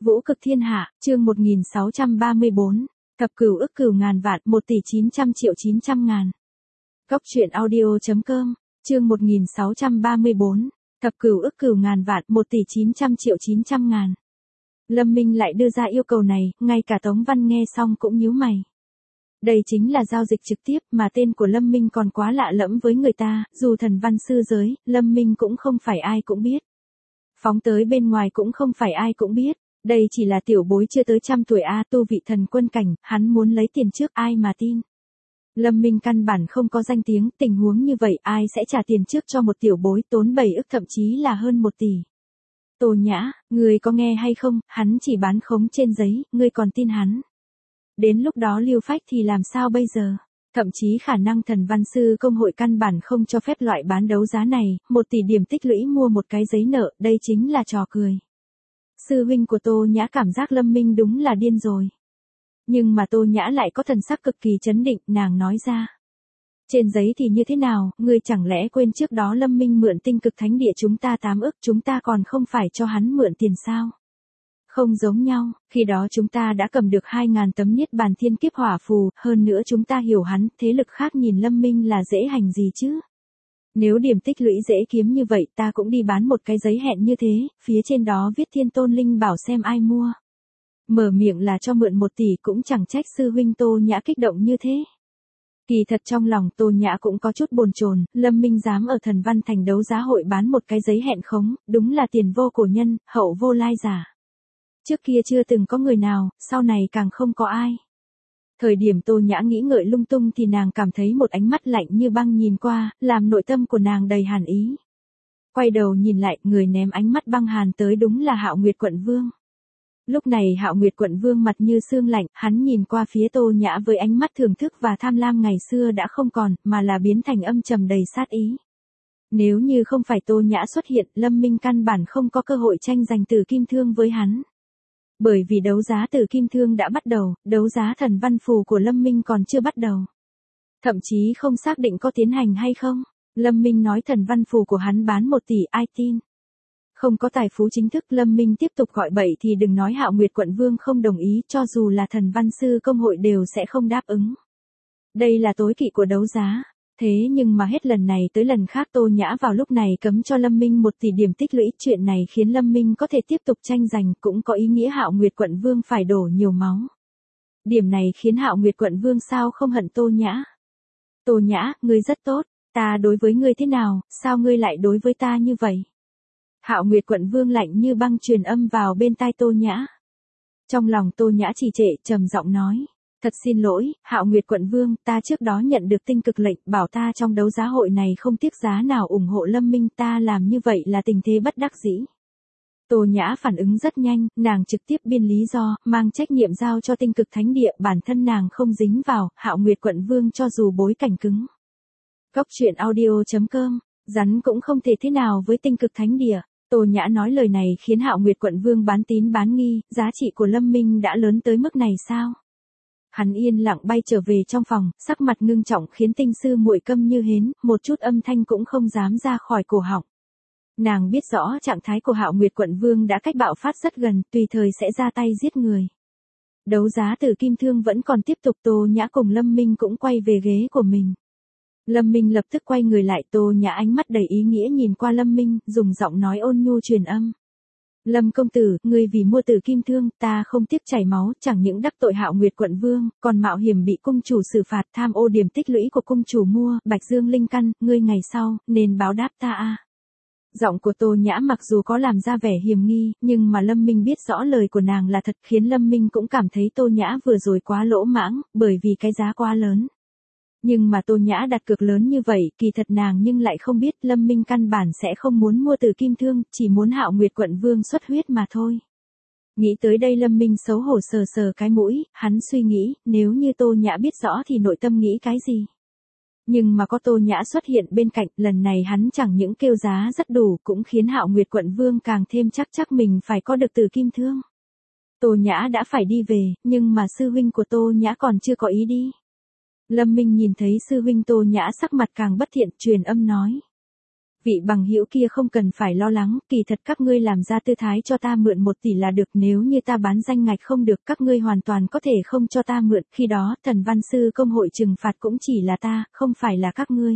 Vũ cực thiên hạ, chương 1634. Thập cửu ức cửu ngàn vạn, 1.900.900.000. Cốc truyện audio.com, chương 1634. Thập cửu ức cửu ngàn vạn, 1.900.900.000. Lâm Minh lại đưa ra yêu cầu này, ngay cả Tống Văn nghe xong cũng nhíu mày. Đây chính là giao dịch trực tiếp mà tên của Lâm Minh còn quá lạ lẫm với người ta, dù thần văn sư giới, Lâm Minh cũng không phải ai cũng biết. Phóng tới bên ngoài cũng không phải ai cũng biết, đây chỉ là tiểu bối chưa tới 100 tuổi tu vị thần quân cảnh, hắn muốn lấy tiền trước ai mà tin. Lâm Minh căn bản không có danh tiếng, tình huống như vậy ai sẽ trả tiền trước cho một tiểu bối tốn 7 ức thậm chí là hơn 1 tỷ. Tô Nhã, ngươi có nghe hay không, hắn chỉ bán khống trên giấy, ngươi còn tin hắn. Đến lúc đó Lưu Phách thì làm sao bây giờ? Thậm chí khả năng thần văn sư công hội căn bản không cho phép loại bán đấu giá này, 1 tỷ điểm tích lũy mua một cái giấy nợ, đây chính là trò cười. Sư huynh của Tô Nhã cảm giác Lâm Minh đúng là điên rồi. Nhưng mà Tô Nhã lại có thần sắc cực kỳ trấn định, nàng nói ra. Trên giấy thì như thế nào, ngươi chẳng lẽ quên trước đó Lâm Minh mượn tinh cực thánh địa chúng ta 8 ức, chúng ta còn không phải cho hắn mượn tiền sao? Không giống nhau, khi đó chúng ta đã cầm được 2.000 tấm niết bàn thiên kiếp hỏa phù, hơn nữa chúng ta hiểu hắn, thế lực khác nhìn Lâm Minh là dễ hành gì chứ? Nếu điểm tích lũy dễ kiếm như vậy ta cũng đi bán một cái giấy hẹn như thế, phía trên đó viết Thiên Tôn Linh bảo xem ai mua. Mở miệng là cho mượn 1 tỷ cũng chẳng trách sư huynh Tô Nhã kích động như thế. Kỳ thật trong lòng Tô Nhã cũng có chút bồn chồn, Lâm Minh dám ở Thần Văn Thành đấu giá hội bán một cái giấy hẹn khống, đúng là tiền vô cổ nhân, hậu vô lai giả. Trước kia chưa từng có người nào, sau này càng không có ai. Thời điểm Tô Nhã nghĩ ngợi lung tung thì nàng cảm thấy một ánh mắt lạnh như băng nhìn qua, làm nội tâm của nàng đầy hàn ý. Quay đầu nhìn lại, người ném ánh mắt băng hàn tới đúng là Hạo Nguyệt Quận Vương. Lúc này Hạo Nguyệt Quận Vương mặt như xương lạnh, hắn nhìn qua phía Tô Nhã với ánh mắt thưởng thức và tham lam ngày xưa đã không còn, mà là biến thành âm trầm đầy sát ý. Nếu như không phải Tô Nhã xuất hiện, Lâm Minh căn bản không có cơ hội tranh giành Tử Kim Thương với hắn. Bởi vì đấu giá Tử Kim Thương đã bắt đầu, đấu giá thần văn phù của Lâm Minh còn chưa bắt đầu. Thậm chí không xác định có tiến hành hay không. Lâm Minh nói thần văn phù của hắn bán 1 tỷ, ai tin. Không có tài phú chính thức, Lâm Minh tiếp tục gọi bậy thì đừng nói Hạo Nguyệt Quận Vương không đồng ý, cho dù là thần văn sư công hội đều sẽ không đáp ứng. Đây là tối kỵ của đấu giá. Thế nhưng mà hết lần này tới lần khác Tô Nhã vào lúc này cấm cho Lâm Minh 1 tỷ điểm tích lũy, chuyện này khiến Lâm Minh có thể tiếp tục tranh giành, cũng có ý nghĩa Hạo Nguyệt Quận Vương phải đổ nhiều máu. Điểm này khiến Hạo Nguyệt Quận Vương sao không hận Tô Nhã. Tô Nhã, ngươi rất tốt, ta đối với ngươi thế nào, sao ngươi lại đối với ta như vậy? Hạo Nguyệt Quận Vương lạnh như băng truyền âm vào bên tai Tô Nhã. Trong lòng Tô Nhã trì trệ, trầm giọng nói. Thật xin lỗi, Hạo Nguyệt Quận Vương, ta trước đó nhận được tinh cực lệnh bảo ta trong đấu giá hội này không tiếc giá nào ủng hộ Lâm Minh, ta làm như vậy là tình thế bất đắc dĩ. Tô Nhã phản ứng rất nhanh, nàng trực tiếp biên lý do, mang trách nhiệm giao cho tinh cực thánh địa, bản thân nàng không dính vào, Hạo Nguyệt Quận Vương cho dù bối cảnh cứng. Cốc truyện audio.com, rắn cũng không thể thế nào với tinh cực thánh địa. Tô Nhã nói lời này khiến Hạo Nguyệt Quận Vương bán tín bán nghi, giá trị của Lâm Minh đã lớn tới mức này sao? Hắn yên lặng bay trở về trong phòng, sắc mặt ngưng trọng khiến tinh sư muội câm như hến, một chút âm thanh cũng không dám ra khỏi cổ họng. Nàng biết rõ trạng thái của Hạo Nguyệt Quận Vương đã cách bạo phát rất gần, tùy thời sẽ ra tay giết người. Đấu giá Tử Kim Thương vẫn còn tiếp tục, Tô Nhã cùng Lâm Minh cũng quay về ghế của mình. Lâm Minh lập tức quay người lại, Tô Nhã ánh mắt đầy ý nghĩa nhìn qua Lâm Minh, dùng giọng nói ôn nhu truyền âm. Lâm công tử, ngươi vì mua Tử Kim Thương, ta không tiếc chảy máu, chẳng những đắc tội Hạo Nguyệt Quận Vương, còn mạo hiểm bị cung chủ xử phạt, tham ô điểm tích lũy của cung chủ mua, Bạch Dương Linh Căn, ngươi ngày sau, nên báo đáp ta. Giọng của Tô Nhã mặc dù có làm ra vẻ hiềm nghi, nhưng mà Lâm Minh biết rõ lời của nàng là thật, khiến Lâm Minh cũng cảm thấy Tô Nhã vừa rồi quá lỗ mãng, bởi vì cái giá quá lớn. Nhưng mà Tô Nhã đặt cược lớn như vậy, kỳ thật nàng nhưng lại không biết Lâm Minh căn bản sẽ không muốn mua Tử Kim Thương, chỉ muốn Hạo Nguyệt Quận Vương xuất huyết mà thôi. Nghĩ tới đây Lâm Minh xấu hổ sờ sờ cái mũi, hắn suy nghĩ, nếu như Tô Nhã biết rõ thì nội tâm nghĩ cái gì. Nhưng mà có Tô Nhã xuất hiện bên cạnh, lần này hắn chẳng những kêu giá rất đủ, cũng khiến Hạo Nguyệt Quận Vương càng thêm chắc mình phải có được Tử Kim Thương. Tô Nhã đã phải đi về, nhưng mà sư huynh của Tô Nhã còn chưa có ý đi. Lâm Minh nhìn thấy sư huynh Tô Nhã sắc mặt càng bất thiện, truyền âm nói. Vị bằng hữu kia không cần phải lo lắng, kỳ thật các ngươi làm ra tư thái cho ta mượn 1 tỷ là được, nếu như ta bán danh ngạch không được các ngươi hoàn toàn có thể không cho ta mượn, khi đó thần văn sư công hội trừng phạt cũng chỉ là ta, không phải là các ngươi.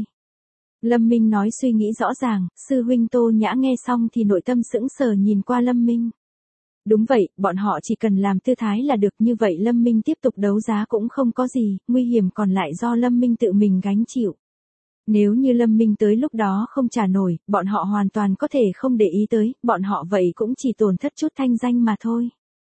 Lâm Minh nói suy nghĩ rõ ràng, sư huynh Tô Nhã nghe xong thì nội tâm sững sờ nhìn qua Lâm Minh. Đúng vậy, bọn họ chỉ cần làm tư thái là được, như vậy Lâm Minh tiếp tục đấu giá cũng không có gì, nguy hiểm còn lại do Lâm Minh tự mình gánh chịu. Nếu như Lâm Minh tới lúc đó không trả nổi, bọn họ hoàn toàn có thể không để ý tới, bọn họ vậy cũng chỉ tổn thất chút thanh danh mà thôi.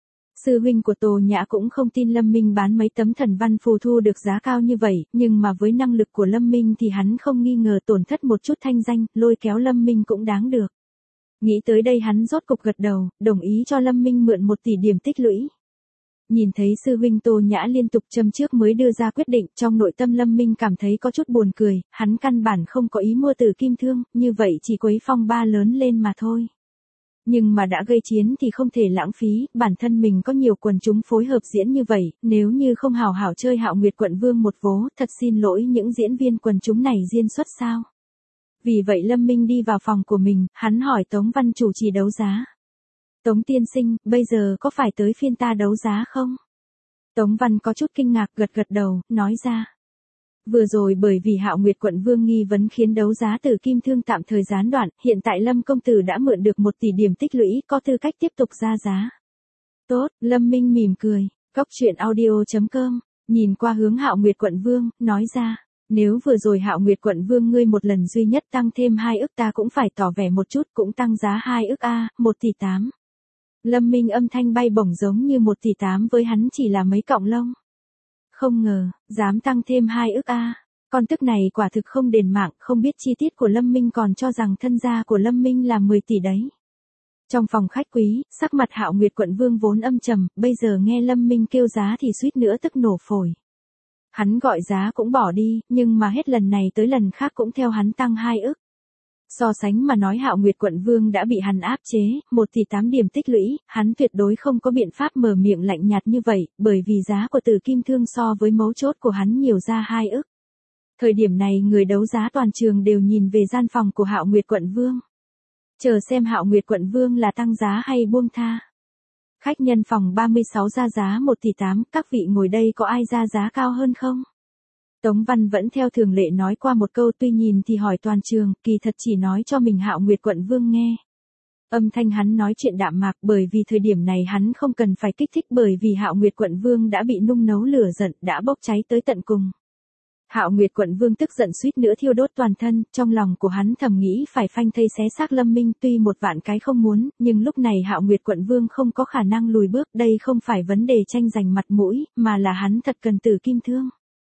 Sư huynh của Tô Nhã cũng không tin Lâm Minh bán mấy tấm thần văn phù thu được giá cao như vậy, nhưng mà với năng lực của Lâm Minh thì hắn không nghi ngờ tổn thất một chút thanh danh, lôi kéo Lâm Minh cũng đáng được. Nghĩ tới đây hắn rốt cục gật đầu, đồng ý cho Lâm Minh mượn 1 tỷ điểm tích lũy. Nhìn thấy sư huynh Tô Nhã liên tục châm trước mới đưa ra quyết định, trong nội tâm Lâm Minh cảm thấy có chút buồn cười, hắn căn bản không có ý mua Tử Kim Thương, như vậy chỉ quấy phong ba lớn lên mà thôi. Nhưng mà đã gây chiến thì không thể lãng phí, bản thân mình có nhiều quần chúng phối hợp diễn như vậy, nếu như không hào hảo chơi Hạo Nguyệt Quận Vương một vố, thật xin lỗi những diễn viên quần chúng này diễn xuất sao. Vì vậy Lâm Minh đi vào phòng của mình, hắn hỏi Tống Văn chủ trì đấu giá. Tống tiên sinh, bây giờ có phải tới phiên ta đấu giá không? Tống Văn có chút kinh ngạc gật đầu, nói ra. Vừa rồi bởi vì Hạo Nguyệt Quận Vương nghi vấn khiến đấu giá Tử Kim Thương tạm thời gián đoạn, hiện tại Lâm công tử đã mượn được 1 tỷ điểm tích lũy, có tư cách tiếp tục ra giá. Tốt, Lâm Minh mỉm cười, Cóc Truyện Audio.com, nhìn qua hướng Hạo Nguyệt Quận Vương, nói ra. Nếu vừa rồi Hạo Nguyệt Quận Vương ngươi một lần duy nhất tăng thêm 2 ức ta cũng phải tỏ vẻ một chút, cũng tăng giá 2 ức a, 1 tỷ 8. Lâm Minh âm thanh bay bổng giống như 1 tỷ 8 với hắn chỉ là mấy cọng lông. Không ngờ, dám tăng thêm 2 ức a. Con tức này quả thực không đền mạng, không biết chi tiết của Lâm Minh còn cho rằng thân gia của Lâm Minh là 10 tỷ đấy. Trong phòng khách quý, sắc mặt Hạo Nguyệt Quận Vương vốn âm trầm, bây giờ nghe Lâm Minh kêu giá thì suýt nữa tức nổ phổi. Hắn gọi giá cũng bỏ đi, nhưng mà hết lần này tới lần khác cũng theo hắn tăng 2 ức. So sánh mà nói Hạo Nguyệt Quận Vương đã bị hắn áp chế, 1 tỷ 8 điểm tích lũy, hắn tuyệt đối không có biện pháp mở miệng lạnh nhạt như vậy, bởi vì giá của Tử Kim Thương so với mấu chốt của hắn nhiều ra 2 ức. Thời điểm này người đấu giá toàn trường đều nhìn về gian phòng của Hạo Nguyệt Quận Vương. Chờ xem Hạo Nguyệt Quận Vương là tăng giá hay buông tha. Khách nhân phòng 36 ra giá 1 tỷ 8, các vị ngồi đây có ai ra giá cao hơn không? Tống Văn vẫn theo thường lệ nói qua một câu, tuy nhìn thì hỏi toàn trường, kỳ thật chỉ nói cho mình Hạo Nguyệt Quận Vương nghe. Âm thanh hắn nói chuyện đạm mạc, bởi vì thời điểm này hắn không cần phải kích thích, bởi vì Hạo Nguyệt Quận Vương đã bị nung nấu lửa giận, đã bốc cháy tới tận cùng. Hạo Nguyệt Quận Vương tức giận suýt nữa thiêu đốt toàn thân, trong lòng của hắn thầm nghĩ phải phanh thây xé xác Lâm Minh, tuy một vạn cái không muốn, nhưng lúc này Hạo Nguyệt Quận Vương không có khả năng lùi bước, đây không phải vấn đề tranh giành mặt mũi, mà là hắn thật cần Tử Kim Thương.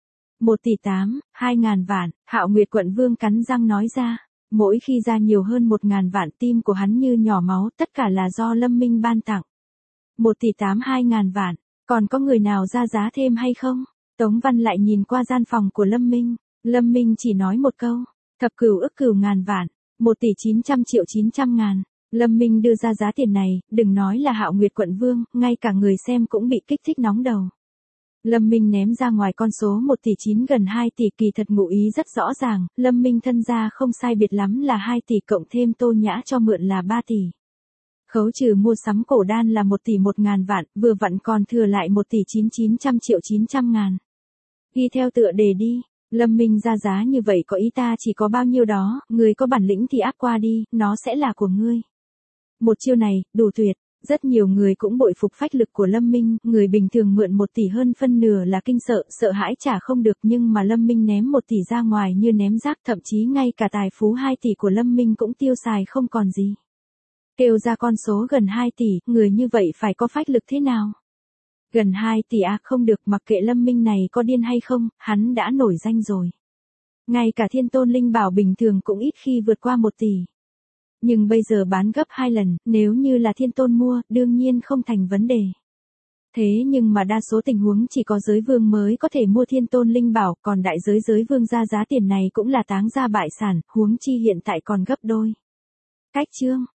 1 tỷ 8, 2.000 vạn, Hạo Nguyệt Quận Vương cắn răng nói ra. Mỗi khi ra nhiều hơn 1.000 vạn, tim của hắn như nhỏ máu, tất cả là do Lâm Minh ban tặng. 1 tỷ 8 2.000 vạn, còn có người nào ra giá thêm hay không? Tống Văn lại nhìn qua gian phòng của Lâm Minh. Lâm Minh chỉ nói một câu, thập cửu ức cửu ngàn vạn, 1 tỷ 900 triệu 900 ngàn. Lâm Minh đưa ra giá tiền này, đừng nói là Hạo Nguyệt Quận Vương, ngay cả người xem cũng bị kích thích nóng đầu. Lâm Minh ném ra ngoài con số 1 tỷ 9 gần 2 tỷ, kỳ thật ngụ ý rất rõ ràng, Lâm Minh thân gia không sai biệt lắm là 2 tỷ cộng thêm Tô Nhã cho mượn là 3 tỷ. Khấu trừ mua sắm cổ đan là 1 tỷ 1.000 vạn, vừa vặn còn thừa lại 1 tỷ 900 triệu 900 ngàn. Ghi theo tựa đề đi, Lâm Minh ra giá như vậy có ý ta chỉ có bao nhiêu đó, người có bản lĩnh thì áp qua đi, nó sẽ là của ngươi. Một chiêu này, đủ tuyệt. Rất nhiều người cũng bội phục phách lực của Lâm Minh, người bình thường mượn 1 tỷ hơn phân nửa là kinh sợ, sợ hãi trả không được, nhưng mà Lâm Minh ném 1 tỷ ra ngoài như ném rác, thậm chí ngay cả tài phú 2 tỷ của Lâm Minh cũng tiêu xài không còn gì. Kêu ra con số gần 2 tỷ, người như vậy phải có phách lực thế nào? Gần 2 tỷ à, không được, mặc kệ Lâm Minh này có điên hay không, hắn đã nổi danh rồi. Ngay cả Thiên Tôn Linh Bảo bình thường cũng ít khi vượt qua 1 tỷ. Nhưng bây giờ bán gấp 2 lần, nếu như là Thiên Tôn mua, đương nhiên không thành vấn đề. Thế nhưng mà đa số tình huống chỉ có giới vương mới có thể mua Thiên Tôn Linh Bảo, còn đại giới vương ra giá tiền này cũng là táng ra bại sản, huống chi hiện tại còn gấp đôi. Cách chương